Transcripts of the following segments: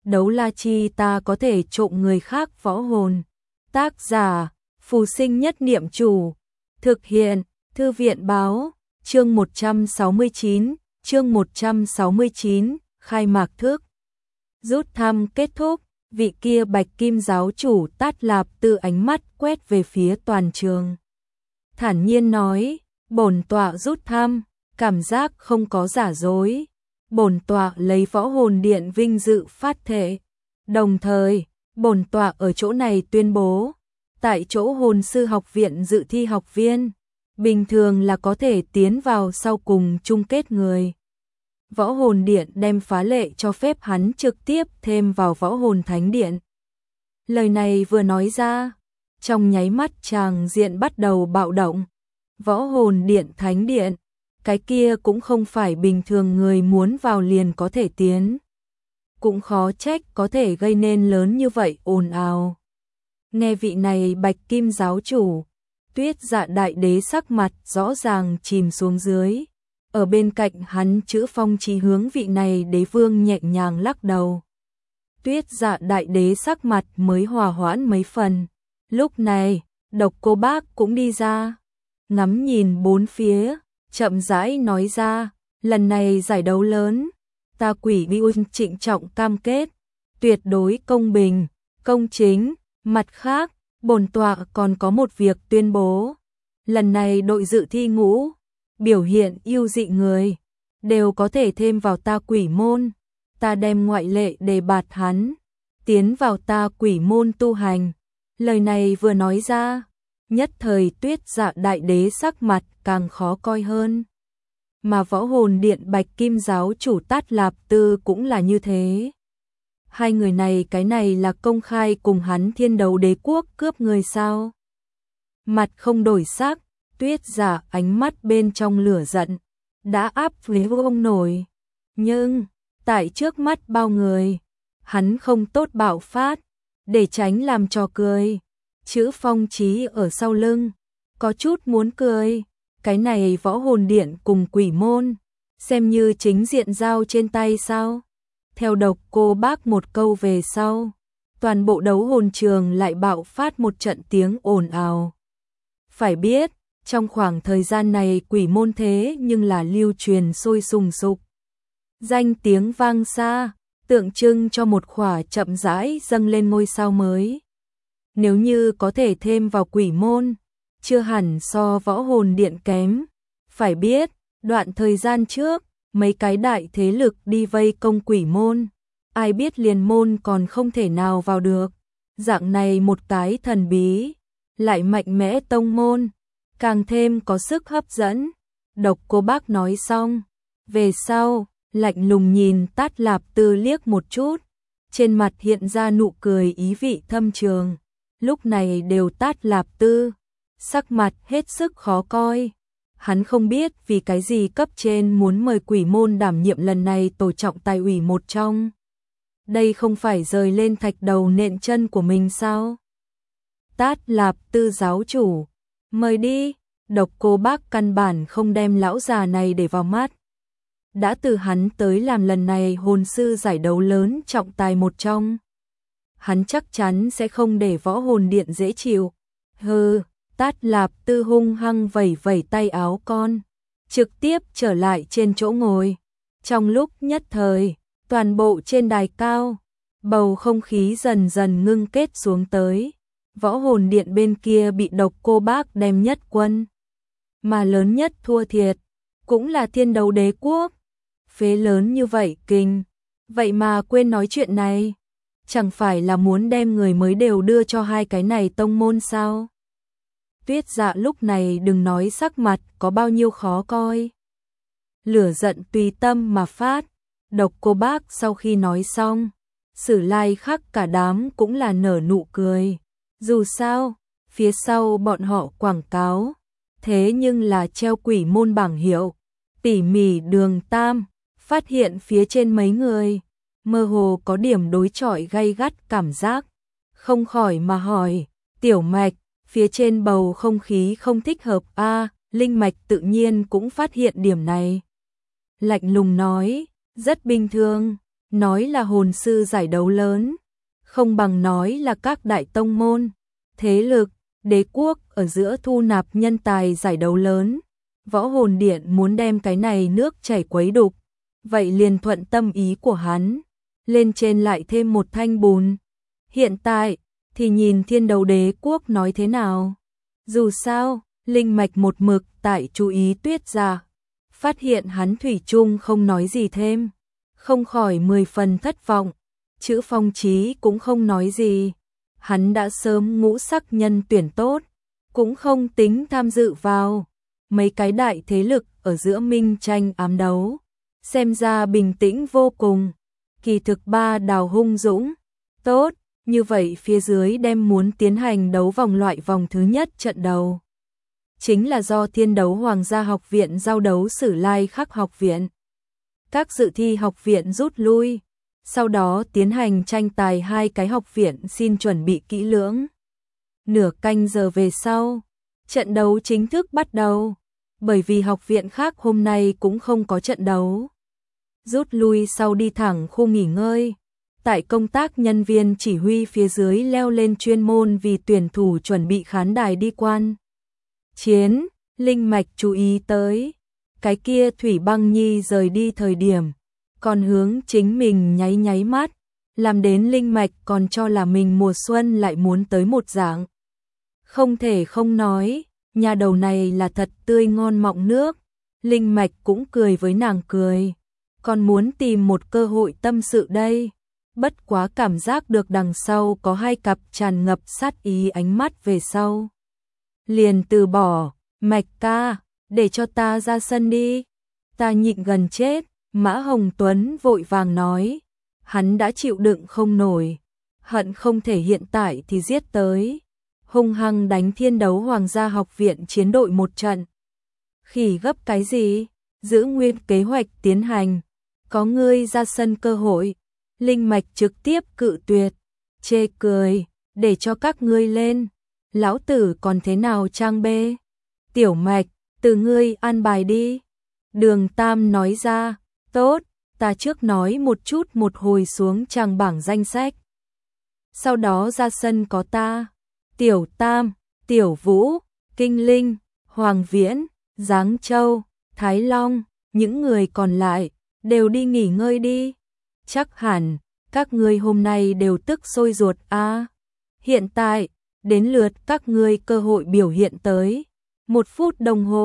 đấu la chi ta có thể trộm người khác võ hồn. Tác giả, Phù Sinh Nhất Niệm Chủ. Thực hiện, Thư viện báo, chương 169, khai mạc thức. Rút thăm kết thúc, vị kia Bạch Kim giáo chủ Tát Lạp Tư ánh mắt quét về phía toàn trường. Thản nhiên nói, bổn tọa rút thăm, cảm giác không có giả dối. Bổn tọa lấy võ hồn điện vinh dự phát thệ. Đồng thời, bổn tọa ở chỗ này tuyên bố, tại chỗ hồn sư học viện dự thi học viên, bình thường là có thể tiến vào sau cùng chung kết người. Võ hồn điện đem phá lệ cho phép hắn trực tiếp thêm vào võ hồn thánh điện. Lời này vừa nói ra, trong nháy mắt tràng diện bắt đầu bạo động. Võ hồn điện thánh điện, cái kia cũng không phải bình thường người muốn vào liền có thể tiến. Cũng khó trách có thể gây nên lớn như vậy ồn ào. Nghe vị này Bạch Kim giáo chủ, Tuyết Dạ đại đế sắc mặt rõ ràng chìm xuống dưới. Ở bên cạnh hắn chữ Phong Chí hướng vị này đế vương nhẹ nhàng lắc đầu. Tuyết Dạ đại đế sắc mặt mới hòa hoãn mấy phần. Lúc này, Độc Cô Bác cũng đi ra, ngắm nhìn bốn phía, chậm rãi nói ra, lần này giải đấu lớn, ta Quỷ Bi Ung trịnh trọng cam kết, tuyệt đối công bình, công chính. Mặt khác, bổn tọa còn có một việc tuyên bố. Lần này đội dự thi ngũ, biểu hiện ưu dị người, đều có thể thêm vào ta Quỷ môn. Ta đem ngoại lệ đề bạt hắn, tiến vào ta Quỷ môn tu hành. Lời này vừa nói ra, nhất thời Tuyết Dạ đại đế sắc mặt càng khó coi hơn. Mà võ hồn điện Bạch Kim giáo chủ Tát Lạp Tư cũng là như thế. Hai người này cái này là công khai cùng hắn Thiên Đấu Đế quốc cướp người sao? Mặt không đổi sắc, Tuyết Dạ ánh mắt bên trong lửa giận, đã áp với ông nổi. Nhưng, tại trước mắt bao người, hắn không tốt bạo phát, để tránh làm trò cười. Chữ Phong Chí ở sau lưng, có chút muốn cười. Cái này võ hồn điện cùng Quỷ môn, xem như chính diện giao trên tay sao? Theo Độc Cô Bác một câu về sau, toàn bộ đấu hồn trường lại bạo phát một trận tiếng ồn ào. Phải biết, trong khoảng thời gian này Quỷ môn thế nhưng là lưu truyền sôi sùng sục. Danh tiếng vang xa, tượng trưng cho một khỏa chậm rãi dâng lên ngôi sao mới. Nếu như có thể thêm vào Quỷ môn, chưa hẳn so võ hồn điện kém. Phải biết, đoạn thời gian trước, mấy cái đại thế lực đi vây công Quỷ môn, ai biết liền môn còn không thể nào vào được. Dạng này một cái thần bí, lại mạnh mẽ tông môn, càng thêm có sức hấp dẫn. Độc Cô Bác nói xong, về sau, lạnh lùng nhìn Tát Lạp Tư liếc một chút, trên mặt hiện ra nụ cười ý vị thâm trường. Lúc này đều Tát Lạp Tư, sắc mặt hết sức khó coi. Hắn không biết vì cái gì cấp trên muốn mời Quỷ môn đảm nhiệm lần này tổ trọng tài ủy một trong. Đây không phải rời lên thạch đầu nện chân của mình sao? Tát Lạp Tư giáo chủ, mời đi. Độc Cô Bác căn bản không đem lão già này để vào mắt. Đã từ hắn tới làm lần này hồn sư giải đấu lớn trọng tài một trong, hắn chắc chắn sẽ không để võ hồn điện dễ chịu. Hừ. Tát Lạp Tư hung hăng vẩy vẩy tay áo con, trực tiếp trở lại trên chỗ ngồi. Trong lúc nhất thời, toàn bộ trên đài cao, bầu không khí dần dần ngưng kết xuống tới. Võ hồn điện bên kia bị Độc Cô Bác đem nhất quân, mà lớn nhất thua thiệt cũng là Thiên Đấu Đế quốc. Phế lớn như vậy kinh, vậy mà quên nói chuyện này, chẳng phải là muốn đem người mới đều đưa cho hai cái này tông môn sao? Tuyết Dạ lúc này đừng nói sắc mặt có bao nhiêu khó coi. Lửa giận tùy tâm mà phát. Độc Cô Bác sau khi nói xong, Sử Lai Khắc cả đám cũng là nở nụ cười. Dù sao, phía sau bọn họ quảng cáo, thế nhưng là treo Quỷ môn bảng hiệu. Tỉ mỉ đường tam, phát hiện phía trên mấy người, mơ hồ có điểm đối chọi gay gắt cảm giác. Không khỏi mà hỏi, Tiểu Mạch, phía trên bầu không khí không thích hợp a? Linh Mạch tự nhiên cũng phát hiện điểm này. Lạnh lùng nói, rất bình thường, nói là hồn sư giải đấu lớn, không bằng nói là các đại tông môn, thế lực, đế quốc ở giữa thu nạp nhân tài giải đấu lớn. Võ hồn điện muốn đem cái này nước chảy quấy đục, vậy liền thuận tâm ý của hắn, lên trên lại thêm một thanh bùn. Hiện tại thì nhìn Thiên Đấu Đế quốc nói thế nào. Dù sao, linh mạch một mực tại chú ý Tuyết gia, phát hiện hắn thủy chung không nói gì thêm, không khỏi 10 phần thất vọng. Chữ Phong Chí cũng không nói gì, hắn đã sớm ngũ sắc nhân tuyển tốt, cũng không tính tham dự vào mấy cái đại thế lực ở giữa minh tranh ám đấu, xem ra bình tĩnh vô cùng. Kỳ thực ba đào hung dũng, tốt, như vậy phía dưới đem muốn tiến hành đấu vòng loại vòng thứ nhất trận đầu. Chính là do Thiên Đấu Hoàng gia học viện giao đấu Sử Lai Khắc học viện. Các dự thi học viện rút lui, sau đó tiến hành tranh tài hai cái học viện xin chuẩn bị kỹ lưỡng. Nửa canh giờ về sau, trận đấu chính thức bắt đầu, bởi vì học viện khác hôm nay cũng không có trận đấu. Rút lui sau đi thẳng khu nghỉ ngơi, tại công tác nhân viên chỉ huy phía dưới leo lên chuyên môn vì tuyển thủ chuẩn bị khán đài đi quan chiến. Linh mạch chú ý tới, cái kia Thủy Băng Nhi rời đi thời điểm, còn hướng chính mình nháy nháy mắt, làm đến linh mạch còn cho là mình mùa xuân lại muốn tới một dạng. Không thể không nói, nhà đầu này là thật tươi ngon mọng nước. Linh mạch cũng cười với nàng cười, còn muốn tìm một cơ hội tâm sự đây. Bất quá cảm giác được đằng sau có hai cặp tràn ngập sát ý ánh mắt về sau, liền từ bỏ. Mạch ca, để cho ta ra sân đi, ta nhịn gần chết. Mã Hồng Tuấn vội vàng nói, hắn đã chịu đựng không nổi, hận không thể hiện tại thì giết tới, hung hăng đánh Thiên Đấu Hoàng gia học viện chiến đội một trận. Khỉ gấp cái gì, giữ nguyên kế hoạch tiến hành, có ngươi ra sân cơ hội. Linh mạch trực tiếp cự tuyệt, chê cười, để cho các ngươi lên, lão tử còn thế nào trang bê. Tiểu mạch, từ ngươi an bài đi. Đường Tam nói ra, tốt, ta trước nói một chút một hồi xuống trang bảng danh sách. Sau đó ra sân có ta, Tiểu Tam, Tiểu Vũ, Kinh Linh, Hoàng Viễn, Giáng Châu, Thái Long, những người còn lại, đều đi nghỉ ngơi đi. Chắc hẳn, các ngươi hôm nay đều tức sôi ruột a. Hiện tại, đến lượt các ngươi cơ hội biểu hiện tới. 1 phút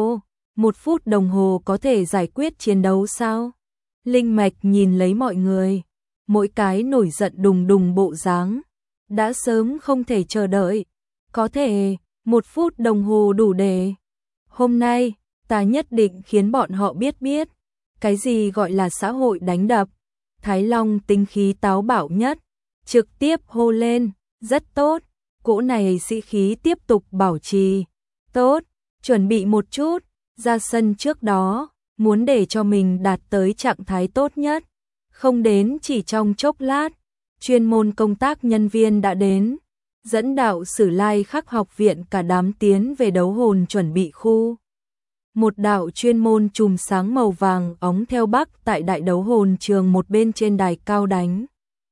đồng hồ có thể giải quyết chiến đấu sao? Linh mạch nhìn lấy mọi người, mỗi cái nổi giận đùng đùng bộ dáng, đã sớm không thể chờ đợi. Có thể, 1 phút đồng hồ đủ để. Hôm nay, ta nhất định khiến bọn họ biết, cái gì gọi là xã hội đánh đập. Thái Long tính khí táo bạo nhất, trực tiếp hô lên, rất tốt, cỗ này sĩ khí tiếp tục bảo trì. Tốt, chuẩn bị một chút, ra sân trước đó, muốn để cho mình đạt tới trạng thái tốt nhất. Không đến chỉ trong chốc lát, chuyên môn công tác nhân viên đã đến, dẫn đạo Sử Lai Khắc học viện cả đám tiến về đấu hồn chuẩn bị khu. Một đạo chuyên môn chùm sáng màu vàng óng theo bắc tại đại đấu hồn trường một bên trên đài cao đánh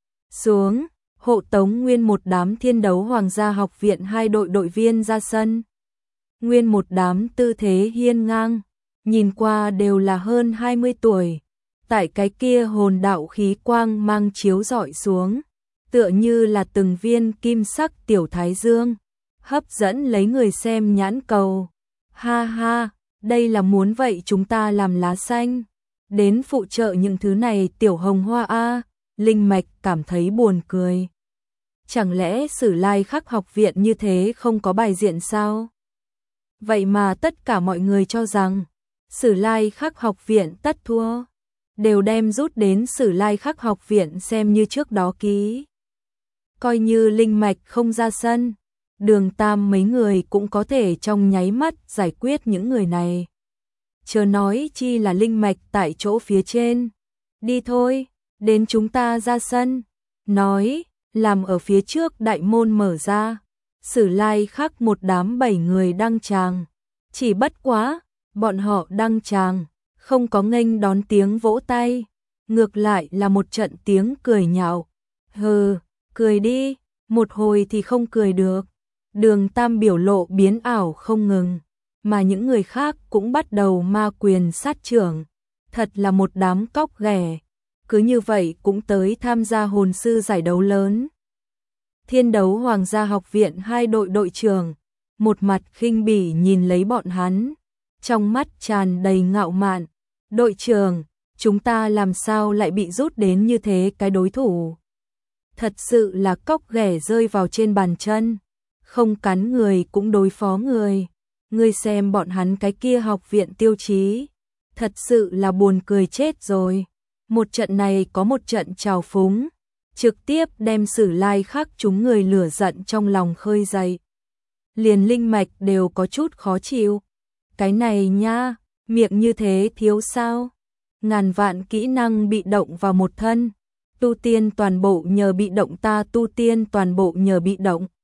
xuống, hộ tống nguyên một đám Thiên Đấu Hoàng gia học viện hai đội đội viên ra sân. Nguyên một đám tư thế hiên ngang, nhìn qua đều là hơn 20 tuổi. Tại cái kia hồn đạo khí quang mang chiếu rọi xuống, tựa như là từng viên kim sắc tiểu thái dương, hấp dẫn lấy người xem nhãn cầu. Ha ha, đây là muốn vậy chúng ta làm lá xanh, đến phụ trợ những thứ này tiểu hồng hoa a. Linh mạch cảm thấy buồn cười. Chẳng lẽ Sử Lai Khắc học viện như thế không có bài diện sao? Vậy mà tất cả mọi người cho rằng Sử Lai Khắc học viện tất thua, đều đem rút đến Sử Lai Khắc học viện xem như trước đó ký. Coi như linh mạch không ra sân, Đường Tam mấy người cũng có thể trong nháy mắt giải quyết những người này. Chớ nói chi là linh mạch tại chỗ phía trên. Đi thôi, đến chúng ta ra sân. Nói, làm ở phía trước đại môn mở ra. Sử Lai Khắc một đám 7 người đăng tràng. Chỉ bất quá, bọn họ đăng tràng, không có nghênh đón tiếng vỗ tay. ngược lại là một trận tiếng cười nhạo. Hừ, cười đi, một hồi thì không cười được. Đường Tam biểu lộ biến ảo không ngừng, mà những người khác cũng bắt đầu ma quyền sát trưởng. Thật là một đám cóc ghẻ, cứ như vậy cũng tới tham gia hồn sư giải đấu lớn. Thiên đấu Hoàng gia học viện hai đội đội trưởng, một mặt khinh bỉ nhìn lấy bọn hắn, trong mắt tràn đầy ngạo mạn. Đội trưởng, chúng ta làm sao lại bị rút đến như thế cái đối thủ? Thật sự là cóc ghẻ rơi vào trên bàn chân, không cắn người cũng đối phó người. Ngươi xem bọn hắn cái kia học viện tiêu chí, thật sự là buồn cười chết rồi. Một trận này có một trận trào phúng, trực tiếp đem Sử Lai khắc chúng người lửa giận trong lòng khơi dậy. Liền linh mạch đều có chút khó chịu. Cái này nha, miệng như thế thiếu sao? Ngàn vạn kỹ năng bị động vào một thân, tu tiên toàn bộ nhờ bị động, ta tu tiên toàn bộ nhờ bị động.